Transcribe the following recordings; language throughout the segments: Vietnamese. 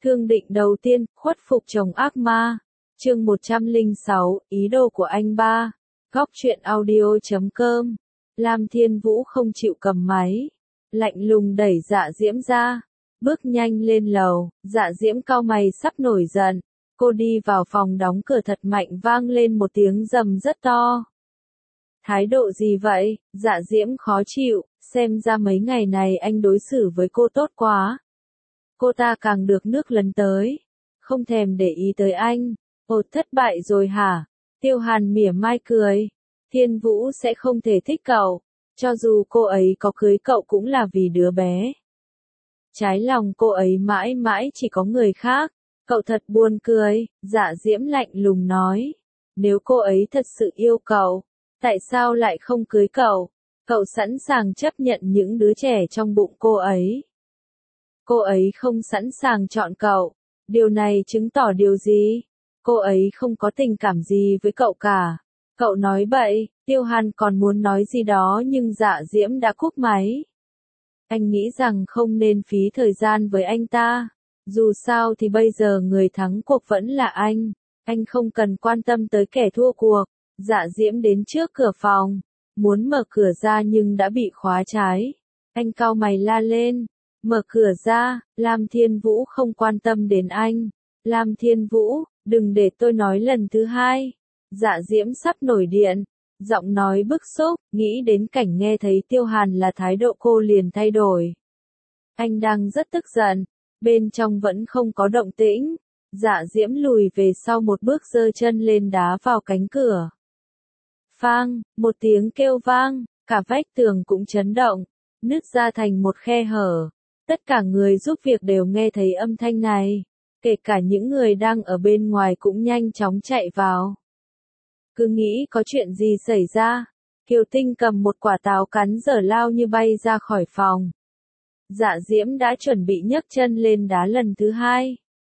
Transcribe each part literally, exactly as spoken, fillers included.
Thương định đầu tiên, khuất phục chồng ác ma. Chương một trăm lẻ sáu, ý đồ của anh ba. Góc truyện audio chấm com. Lam Thiên Vũ không chịu cầm máy. Lạnh lùng đẩy Dạ Diễm ra. Bước nhanh lên lầu, Dạ Diễm cau mày sắp nổi giận. Cô đi vào phòng đóng cửa thật mạnh, vang lên một tiếng rầm rất to. Thái độ gì vậy? Dạ Diễm khó chịu, xem ra mấy ngày này anh đối xử với cô tốt quá. Cô ta càng được nước lấn tới, không thèm để ý tới anh. Ồ, thất bại rồi hả? Tiêu Hàn mỉa mai cười. Thiên Vũ sẽ không thể thích cậu, cho dù cô ấy có cưới cậu cũng là vì đứa bé. Trái lòng cô ấy mãi mãi chỉ có người khác. Cậu thật buồn cười, Dạ Diễm lạnh lùng nói. Nếu cô ấy thật sự yêu cậu, tại sao lại không cưới cậu? Cậu sẵn sàng chấp nhận những đứa trẻ trong bụng cô ấy. Cô ấy không sẵn sàng chọn cậu. Điều này chứng tỏ điều gì? Cô ấy không có tình cảm gì với cậu cả. Cậu nói bậy. Tiêu Hàn còn muốn nói gì đó nhưng Dạ Diễm đã cúp máy. Anh nghĩ rằng không nên phí thời gian với anh ta. Dù sao thì bây giờ người thắng cuộc vẫn là anh. Anh không cần quan tâm tới kẻ thua cuộc. Dạ Diễm đến trước cửa phòng, muốn mở cửa ra nhưng đã bị khóa trái. Anh cau mày la lên. Mở cửa ra. Lam Thiên Vũ không quan tâm đến anh. Lam Thiên Vũ, đừng để tôi nói lần thứ hai. Dạ Diễm sắp nổi điện. Giọng nói bức xúc, nghĩ đến cảnh nghe thấy Tiêu Hàn là thái độ cô liền thay đổi. Anh đang rất tức giận. Bên trong vẫn không có động tĩnh. Dạ Diễm lùi về sau một bước, giơ chân lên đá vào cánh cửa. Phang, một tiếng kêu vang, cả vách tường cũng chấn động, nứt ra thành một khe hở. Tất cả người giúp việc đều nghe thấy âm thanh này, kể cả những người đang ở bên ngoài cũng nhanh chóng chạy vào. Cứ nghĩ có chuyện gì xảy ra, Kiều Tinh cầm một quả táo cắn dở lao như bay ra khỏi phòng. Dạ Diễm đã chuẩn bị nhấc chân lên đá lần thứ hai.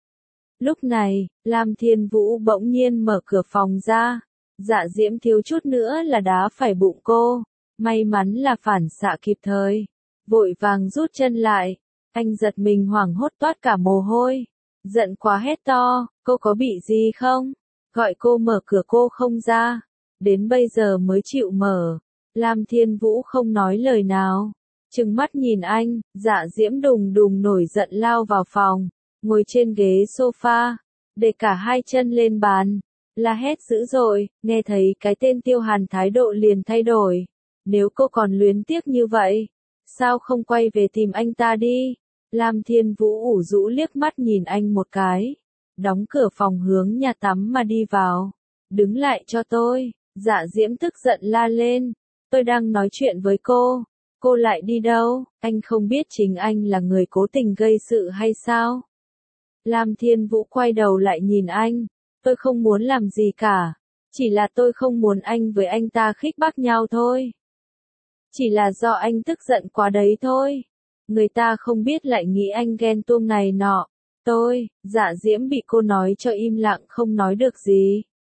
Lúc này, Lam Thiên Vũ bỗng nhiên mở cửa phòng ra. Dạ Diễm thiếu chút nữa là đá phải bụng cô. May mắn là phản xạ kịp thời. Vội vàng rút chân lại. Anh giật mình hoảng hốt toát cả mồ hôi. Giận quá hét to, cô có bị gì không? Gọi cô mở cửa cô không ra. Đến bây giờ mới chịu mở. Lam Thiên Vũ không nói lời nào. Trừng mắt nhìn anh, Dạ Diễm đùng đùng nổi giận lao vào phòng. Ngồi trên ghế sofa, để cả hai chân lên bàn. La hét dữ dội, nghe thấy cái tên Tiêu Hàn thái độ liền thay đổi. Nếu cô còn luyến tiếc như vậy, sao không quay về tìm anh ta đi? Lam Thiên Vũ ủ rũ liếc mắt nhìn anh một cái. Đóng cửa phòng hướng nhà tắm mà đi vào. Đứng lại cho tôi. Dạ Diễm tức giận la lên. Tôi đang nói chuyện với cô. Cô lại đi đâu? Anh không biết chính anh là người cố tình gây sự hay sao? Lam Thiên Vũ quay đầu lại nhìn anh. Tôi không muốn làm gì cả. Chỉ là tôi không muốn anh với anh ta khích bác nhau thôi. Chỉ là do anh tức giận quá đấy thôi. Người ta không biết lại nghĩ anh ghen tuông này nọ. Tôi, Dạ Diễm bị cô nói cho im lặng không nói được gì.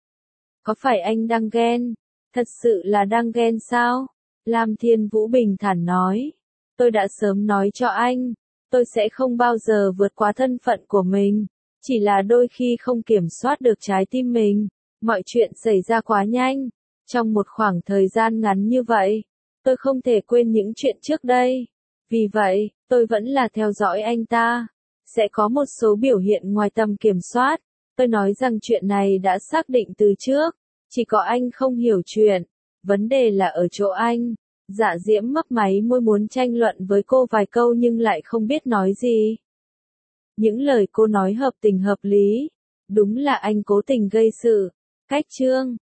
Có phải anh đang ghen? Thật sự là đang ghen sao? Lam Thiên Vũ bình thản nói. Tôi đã sớm nói cho anh. Tôi sẽ không bao giờ vượt quá thân phận của mình. Chỉ là đôi khi không kiểm soát được trái tim mình. Mọi chuyện xảy ra quá nhanh. Trong một khoảng thời gian ngắn như vậy, tôi không thể quên những chuyện trước đây. Vì vậy, tôi vẫn là theo dõi anh ta. Sẽ có một số biểu hiện ngoài tầm kiểm soát. Tôi nói rằng chuyện này đã xác định từ trước. Chỉ có anh không hiểu chuyện. Vấn đề là ở chỗ anh. Dạ Diễm mấp máy môi muốn tranh luận với cô vài câu nhưng lại không biết nói gì. Những lời cô nói hợp tình hợp lý. Đúng là anh cố tình gây sự. Cách chương.